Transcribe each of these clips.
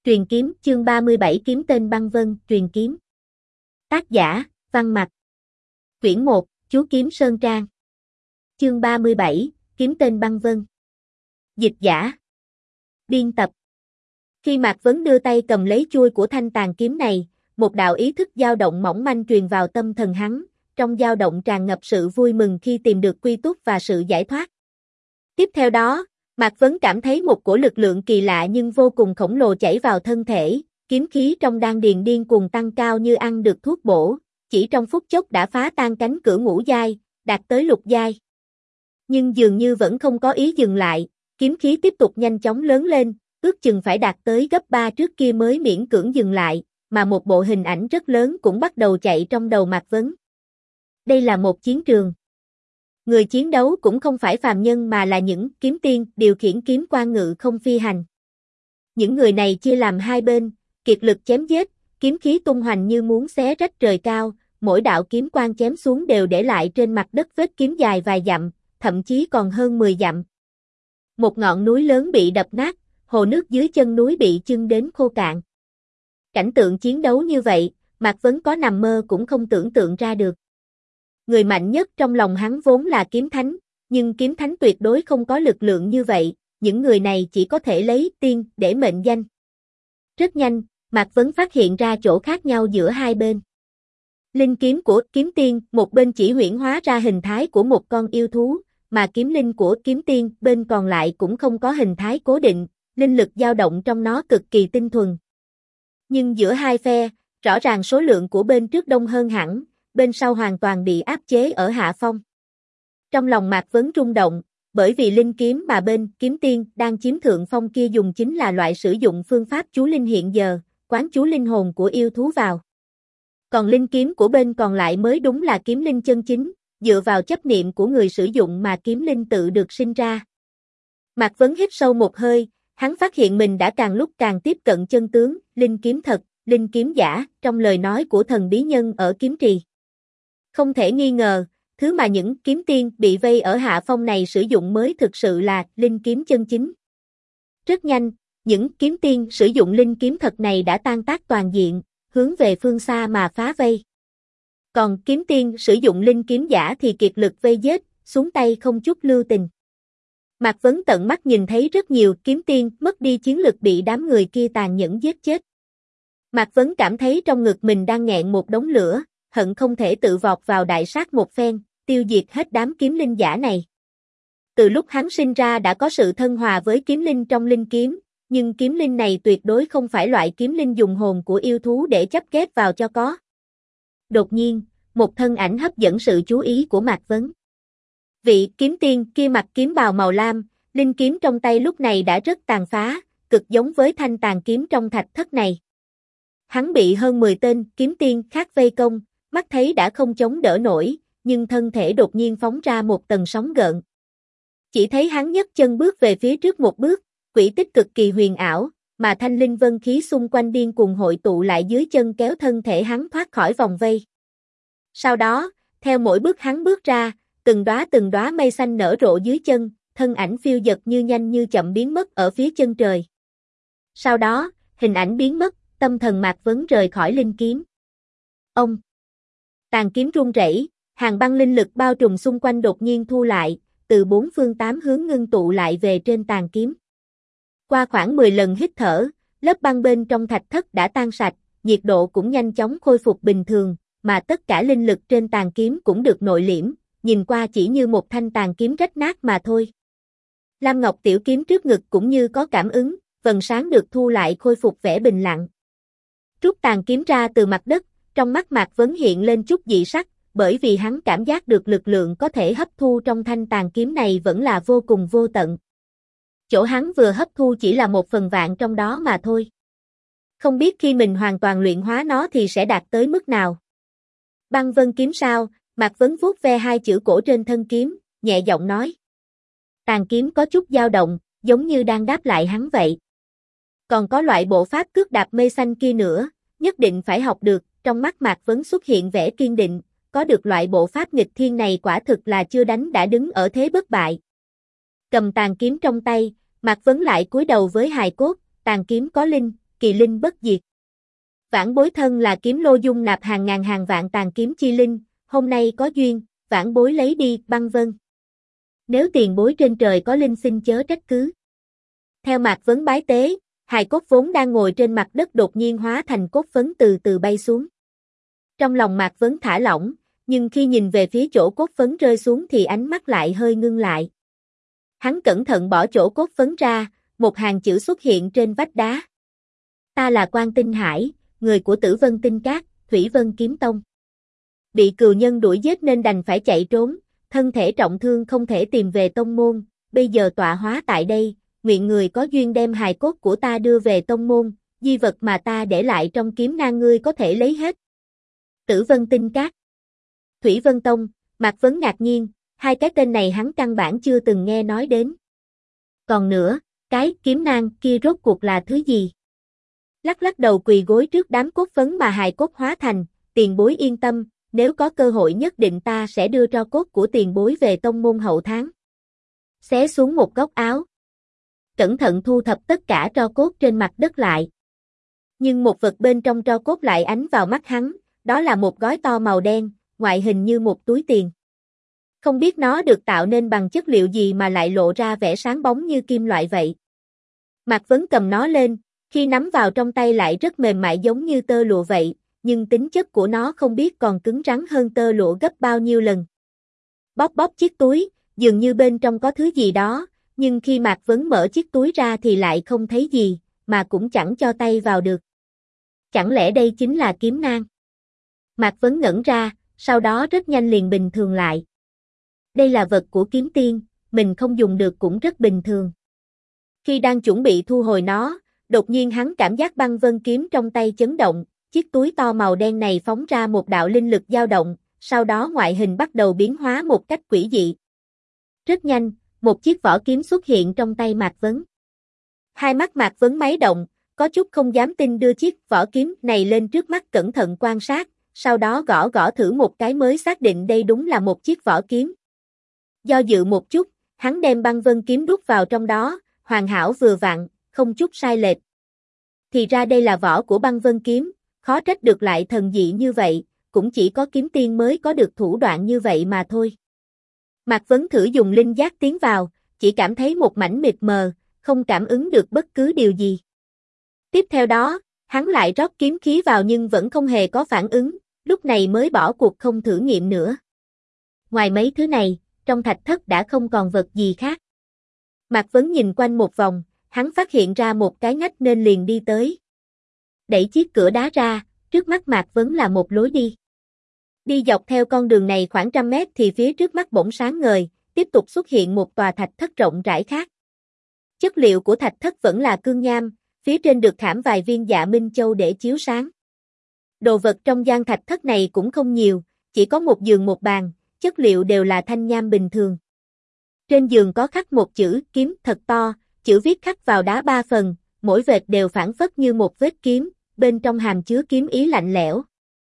Truyền kiếm, chương 37 kiếm tên băng vân, truyền kiếm. Tác giả, Văn Mặc. Quyển 1, Chú Kiếm Sơn Trang. Chương 37, kiếm tên băng vân. Dịch giả. Biên tập. Khi Mạc Vấn đưa tay cầm lấy chuôi của thanh tàn kiếm này, một đạo ý thức dao động mỏng manh truyền vào tâm thần hắn, trong dao động tràn ngập sự vui mừng khi tìm được quy túc và sự giải thoát. Tiếp theo đó, Mạc Vấn cảm thấy một cổ lực lượng kỳ lạ nhưng vô cùng khổng lồ chảy vào thân thể, kiếm khí trong đan điền điên cuồng tăng cao như ăn được thuốc bổ, chỉ trong phút chốc đã phá tan cánh cửa ngũ giai, đạt tới lục giai. Nhưng dường như vẫn không có ý dừng lại, kiếm khí tiếp tục nhanh chóng lớn lên, ước chừng phải đạt tới gấp 3 trước kia mới miễn cưỡng dừng lại, mà một bộ hình ảnh rất lớn cũng bắt đầu chạy trong đầu Mạc Vấn. Đây là một chiến trường. Người chiến đấu cũng không phải phàm nhân mà là những kiếm tiên điều khiển kiếm quan ngự không phi hành. Những người này chia làm hai bên, kiệt lực chém giết, kiếm khí tung hoành như muốn xé rách trời cao, mỗi đạo kiếm quang chém xuống đều để lại trên mặt đất vết kiếm dài vài dặm, thậm chí còn hơn 10 dặm. Một ngọn núi lớn bị đập nát, hồ nước dưới chân núi bị chưng đến khô cạn. Cảnh tượng chiến đấu như vậy, Mạc Vấn có nằm mơ cũng không tưởng tượng ra được. Người mạnh nhất trong lòng hắn vốn là kiếm thánh, nhưng kiếm thánh tuyệt đối không có lực lượng như vậy, những người này chỉ có thể lấy tiên để mệnh danh. Rất nhanh, Mạc Vấn phát hiện ra chỗ khác nhau giữa hai bên. Linh kiếm của kiếm tiên, một bên chỉ huyễn hóa ra hình thái của một con yêu thú, mà kiếm linh của kiếm tiên, bên còn lại cũng không có hình thái cố định, linh lực dao động trong nó cực kỳ tinh thuần. Nhưng giữa hai phe, rõ ràng số lượng của bên trước đông hơn hẳn, bên sau hoàn toàn bị áp chế ở hạ phong. Trong lòng Mạc Vấn rung động, bởi vì linh kiếm mà bên kiếm tiên đang chiếm thượng phong kia dùng chính là loại sử dụng phương pháp chú linh hiện giờ, quán chú linh hồn của yêu thú vào. Còn linh kiếm của bên còn lại mới đúng là kiếm linh chân chính, dựa vào chấp niệm của người sử dụng mà kiếm linh tự được sinh ra. Mạc Vấn hít sâu một hơi, hắn phát hiện mình đã càng lúc càng tiếp cận chân tướng, linh kiếm thật, linh kiếm giả, trong lời nói của thần bí nhân ở kiếm trì. Không thể nghi ngờ, thứ mà những kiếm tiên bị vây ở hạ phong này sử dụng mới thực sự là linh kiếm chân chính. Rất nhanh, những kiếm tiên sử dụng linh kiếm thật này đã tan tác toàn diện, hướng về phương xa mà phá vây. Còn kiếm tiên sử dụng linh kiếm giả thì kiệt lực vây giết, xuống tay không chút lưu tình. Mạc Vấn tận mắt nhìn thấy rất nhiều kiếm tiên mất đi chiến lực bị đám người kia tàn nhẫn giết chết. Mạc Vấn cảm thấy trong ngực mình đang nghẹn một đống lửa, hận không thể tự vọt vào đại sát một phen, tiêu diệt hết đám kiếm linh giả này. Từ lúc hắn sinh ra đã có sự thân hòa với kiếm linh trong linh kiếm, nhưng kiếm linh này tuyệt đối không phải loại kiếm linh dùng hồn của yêu thú để chấp ghép vào cho có. Đột nhiên, một thân ảnh hấp dẫn sự chú ý của Mạc Vấn. Vị kiếm tiên kia mặc kiếm bào màu lam, linh kiếm trong tay lúc này đã rất tàn phá, cực giống với thanh tàn kiếm trong thạch thất này. Hắn bị hơn 10 tên kiếm tiên khác vây công, mắt thấy đã không chống đỡ nổi, nhưng thân thể đột nhiên phóng ra một tầng sóng gợn. Chỉ thấy hắn nhấc chân bước về phía trước một bước, quỹ tích cực kỳ huyền ảo, mà thanh linh vân khí xung quanh điên cuồng hội tụ lại dưới chân kéo thân thể hắn thoát khỏi vòng vây. Sau đó, theo mỗi bước hắn bước ra, từng đóa mây xanh nở rộ dưới chân, thân ảnh phiêu dật như nhanh như chậm biến mất ở phía chân trời. Sau đó, hình ảnh biến mất, tâm thần Mạc Vấn rời khỏi linh kiếm. Ông! Tàn kiếm rung rẩy, hàng băng linh lực bao trùm xung quanh đột nhiên thu lại, từ 4 phương 8 hướng ngưng tụ lại về trên tàn kiếm. Qua khoảng 10 lần hít thở, lớp băng bên trong thạch thất đã tan sạch, nhiệt độ cũng nhanh chóng khôi phục bình thường, mà tất cả linh lực trên tàn kiếm cũng được nội liễm, nhìn qua chỉ như một thanh tàn kiếm rách nát mà thôi. Lam Ngọc tiểu kiếm trước ngực cũng như có cảm ứng, vầng sáng được thu lại khôi phục vẻ bình lặng. Rút tàn kiếm ra từ mặt đất, trong mắt Mạc Vấn hiện lên chút dị sắc, bởi vì hắn cảm giác được lực lượng có thể hấp thu trong thanh tàn kiếm này vẫn là vô cùng vô tận. Chỗ hắn vừa hấp thu chỉ là 1/1000 trong đó mà thôi. Không biết khi mình hoàn toàn luyện hóa nó thì sẽ đạt tới mức nào. Băng vân kiếm sao? Mạc Vấn vuốt ve hai chữ cổ trên thân kiếm, nhẹ giọng nói. Tàn kiếm có chút dao động, giống như đang đáp lại hắn vậy. Còn có loại bộ pháp cước đạp mây xanh kia nữa, nhất định phải học được, trong mắt Mạc Vấn xuất hiện vẻ kiên định, có được loại bộ pháp nghịch thiên này quả thực là chưa đánh đã đứng ở thế bất bại. Cầm tàn kiếm trong tay, Mạc Vấn lại cúi đầu với hài cốt, tàn kiếm có linh, kỳ linh bất diệt. Vãn bối thân là kiếm lô dung nạp hàng ngàn hàng vạn tàn kiếm chi linh, hôm nay có duyên, vãn bối lấy đi, băng vân. Nếu tiền bối trên trời có linh xin chớ trách cứ. Theo Mạc Vấn bái tế, hài cốt vốn đang ngồi trên mặt đất đột nhiên hóa thành cốt phấn từ từ bay xuống. Trong lòng Mạc Vấn thả lỏng, nhưng khi nhìn về phía chỗ cốt phấn rơi xuống thì ánh mắt lại hơi ngưng lại. Hắn cẩn thận bỏ chỗ cốt phấn ra, một hàng chữ xuất hiện trên vách đá. Ta là Quan Tinh Hải, người của Tử Vân Tinh Các, Thủy Vân Kiếm Tông. Bị cừu nhân đuổi giết nên đành phải chạy trốn, thân thể trọng thương không thể tìm về tông môn, bây giờ tọa hóa tại đây, nguyện người có duyên đem hài cốt của ta đưa về tông môn, di vật mà ta để lại trong kiếm nang ngươi có thể lấy hết. Tử Vân Tinh Các, Thủy Vân Tông, Mạc Vấn ngạc nhiên, hai cái tên này hắn căn bản chưa từng nghe nói đến. Còn nữa, cái kiếm nang kia rốt cuộc là thứ gì? Lắc lắc đầu quỳ gối trước đám cốt phấn mà hài cốt hóa thành, tiền bối yên tâm, nếu có cơ hội nhất định ta sẽ đưa tro cốt của tiền bối về tông môn hậu tháng. Xé xuống một góc áo. Cẩn thận thu thập tất cả tro cốt trên mặt đất lại. Nhưng một vật bên trong tro cốt lại ánh vào mắt hắn, đó là một gói to màu đen, ngoại hình như một túi tiền. Không biết nó được tạo nên bằng chất liệu gì mà lại lộ ra vẻ sáng bóng như kim loại vậy. Mạc Vấn cầm nó lên, khi nắm vào trong tay lại rất mềm mại giống như tơ lụa vậy, nhưng tính chất của nó không biết còn cứng rắn hơn tơ lụa gấp bao nhiêu lần. Bóp bóp chiếc túi, dường như bên trong có thứ gì đó, nhưng khi Mạc Vấn mở chiếc túi ra thì lại không thấy gì, mà cũng chẳng cho tay vào được. Chẳng lẽ đây chính là kiếm nang? Mạc Vấn ngẩn ra, sau đó rất nhanh liền bình thường lại. Đây là vật của kiếm tiên, mình không dùng được cũng rất bình thường. Khi đang chuẩn bị thu hồi nó, đột nhiên hắn cảm giác băng vân kiếm trong tay chấn động, chiếc túi to màu đen này phóng ra một đạo linh lực dao động, sau đó ngoại hình bắt đầu biến hóa một cách quỷ dị. Rất nhanh, một chiếc vỏ kiếm xuất hiện trong tay Mạc Vấn. Hai mắt Mạc Vấn máy động, có chút không dám tin đưa chiếc vỏ kiếm này lên trước mắt cẩn thận quan sát, sau đó gõ gõ thử một cái mới xác định đây đúng là một chiếc vỏ kiếm. Do dự một chút, hắn đem băng vân kiếm đút vào trong đó, hoàn hảo vừa vặn, không chút sai lệch. Thì ra đây là vỏ của băng vân kiếm, khó trách được lại thần dị như vậy, cũng chỉ có kiếm tiên mới có được thủ đoạn như vậy mà thôi. Mạc Vấn thử dùng linh giác tiến vào, chỉ cảm thấy một mảnh mịt mờ, không cảm ứng được bất cứ điều gì. Tiếp theo đó, hắn lại rót kiếm khí vào nhưng vẫn không hề có phản ứng, lúc này mới bỏ cuộc không thử nghiệm nữa. Ngoài mấy thứ này, trong thạch thất đã không còn vật gì khác. Mạc Vấn nhìn quanh một vòng, hắn phát hiện ra một cái ngách nên liền đi tới. Đẩy chiếc cửa đá ra, trước mắt Mạc Vấn là một lối đi. Đi dọc theo con đường này khoảng 100 mét thì phía trước mắt bỗng sáng ngời, tiếp tục xuất hiện một tòa thạch thất rộng rãi khác. Chất liệu của thạch thất vẫn là cương nham, phía trên được khảm vài viên dạ minh châu để chiếu sáng. Đồ vật trong gian thạch thất này cũng không nhiều, chỉ có một giường một bàn, chất liệu đều là thanh nham bình thường. Trên giường có khắc một chữ kiếm thật to, chữ viết khắc vào đá 3 phần, mỗi vệt đều phản phất như một vết kiếm, bên trong hàm chứa kiếm ý lạnh lẽo.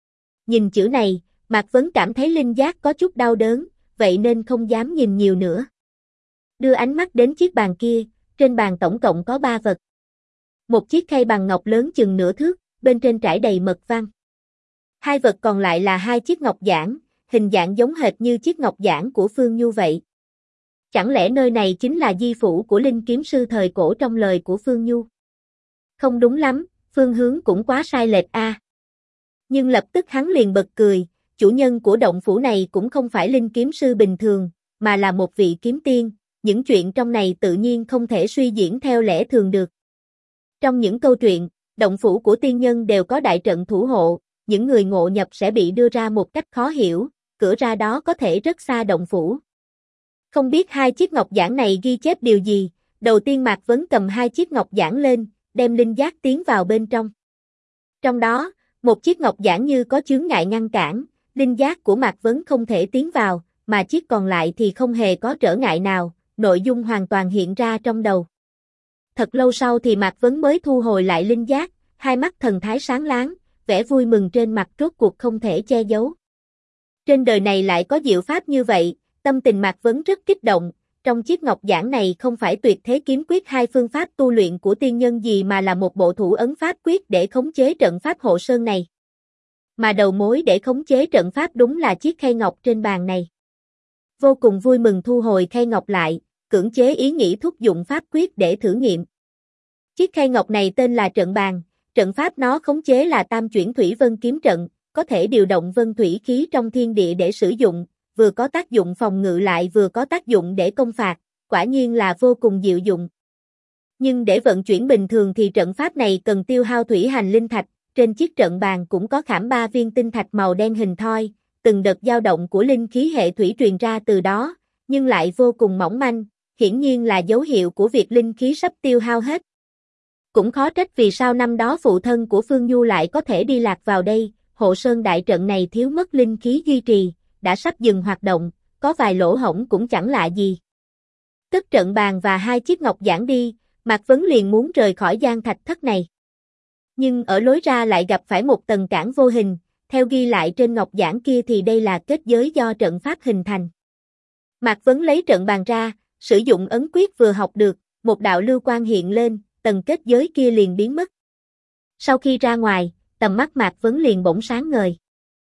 Nhìn chữ này, Mạc Vấn cảm thấy linh giác có chút đau đớn, vậy nên không dám nhìn nhiều nữa. Đưa ánh mắt đến chiếc bàn kia, trên bàn tổng cộng có 3 vật. Một chiếc khay bằng ngọc lớn chừng nửa thước, bên trên trải đầy mật văn. Hai vật còn lại là hai chiếc ngọc giản, hình dạng giống hệt như chiếc ngọc giản của Phương Nhu vậy. Chẳng lẽ nơi này chính là di phủ của linh kiếm sư thời cổ trong lời của Phương Nhu? Không đúng lắm, phương hướng cũng quá sai lệch a. Nhưng lập tức hắn liền bật cười, chủ nhân của động phủ này cũng không phải linh kiếm sư bình thường, mà là một vị kiếm tiên, những chuyện trong này tự nhiên không thể suy diễn theo lẽ thường được. Trong những câu chuyện, động phủ của tiên nhân đều có đại trận thủ hộ, những người ngộ nhập sẽ bị đưa ra một cách khó hiểu, cửa ra đó có thể rất xa động phủ. Không biết hai chiếc ngọc giản này ghi chép điều gì, đầu tiên Mạc Vấn cầm hai chiếc ngọc giản lên, đem linh giác tiến vào bên trong. Trong đó, một chiếc ngọc giản như có chướng ngại ngăn cản, linh giác của Mạc Vấn không thể tiến vào, mà chiếc còn lại thì không hề có trở ngại nào, nội dung hoàn toàn hiện ra trong đầu. Thật lâu sau thì Mạc Vấn mới thu hồi lại linh giác, hai mắt thần thái sáng láng, vẻ vui mừng trên mặt rốt cuộc không thể che giấu. Trên đời này lại có diệu pháp như vậy, tâm tình Mạc Vấn rất kích động, trong chiếc ngọc giản này không phải tuyệt thế kiếm quyết hai phương pháp tu luyện của tiên nhân gì mà là một bộ thủ ấn pháp quyết để khống chế trận pháp hộ sơn này. Mà đầu mối để khống chế trận pháp đúng là chiếc khay ngọc trên bàn này. Vô cùng vui mừng thu hồi khay ngọc lại, cưỡng chế ý nghĩ thúc dụng pháp quyết để thử nghiệm. Chiếc khay ngọc này tên là trận bàn, trận pháp nó khống chế là tam chuyển thủy vân kiếm trận, có thể điều động vân thủy khí trong thiên địa để sử dụng, vừa có tác dụng phòng ngự lại vừa có tác dụng để công phạt, quả nhiên là vô cùng diệu dụng. Nhưng để vận chuyển bình thường thì trận pháp này cần tiêu hao thủy hành linh thạch, trên chiếc trận bàn cũng có khảm 3 viên tinh thạch màu đen hình thoi, từng đợt dao động của linh khí hệ thủy truyền ra từ đó, nhưng lại vô cùng mỏng manh, hiển nhiên là dấu hiệu của việc linh khí sắp tiêu hao hết. Cũng khó trách vì sao năm đó phụ thân của Phương Du lại có thể đi lạc vào đây, hộ sơn đại trận này thiếu mất linh khí duy trì, đã sắp dừng hoạt động, có vài lỗ hổng cũng chẳng lạ gì. Cất trận bàn và hai chiếc ngọc giản đi, Mạc Vấn liền muốn rời khỏi gian thạch thất này. Nhưng ở lối ra lại gặp phải một tầng cản vô hình, theo ghi lại trên ngọc giản kia thì đây là kết giới do trận pháp hình thành. Mạc Vấn lấy trận bàn ra, sử dụng ấn quyết vừa học được, một đạo lưu quang hiện lên, tầng kết giới kia liền biến mất. Sau khi ra ngoài, tầm mắt Mạc Vấn liền bỗng sáng ngời.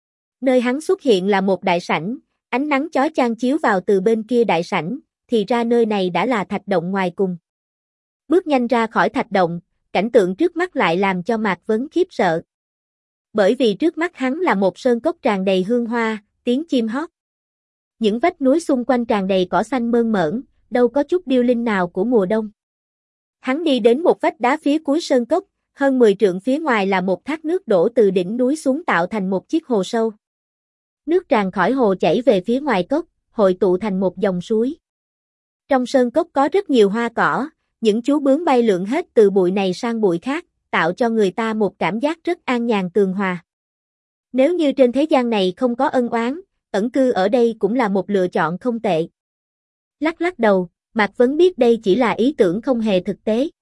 Nơi hắn xuất hiện là một đại sảnh, ánh nắng chói chang chiếu vào từ bên kia đại sảnh, thì ra nơi này đã là thạch động ngoài cùng. Bước nhanh ra khỏi thạch động, cảnh tượng trước mắt lại làm cho Mạc Vấn khiếp sợ. Bởi vì trước mắt hắn là một sơn cốc tràn đầy hương hoa, tiếng chim hót. Những vách núi xung quanh tràn đầy cỏ xanh mơn mởn, đâu có chút điêu linh nào của mùa đông. Hắn đi đến một vách đá phía cuối sơn cốc, hơn 10 trượng phía ngoài là một thác nước đổ từ đỉnh núi xuống tạo thành một chiếc hồ sâu. Nước tràn khỏi hồ chảy về phía ngoài cốc, hội tụ thành một dòng suối. Trong sơn cốc có rất nhiều hoa cỏ, những chú bướm bay lượn hết từ bụi này sang bụi khác, tạo cho người ta một cảm giác rất an nhàn tường hòa. Nếu như trên thế gian này không có ân oán, ẩn cư ở đây cũng là một lựa chọn không tệ. Lắc lắc đầu, Mạc Vấn biết đây chỉ là ý tưởng không hề thực tế.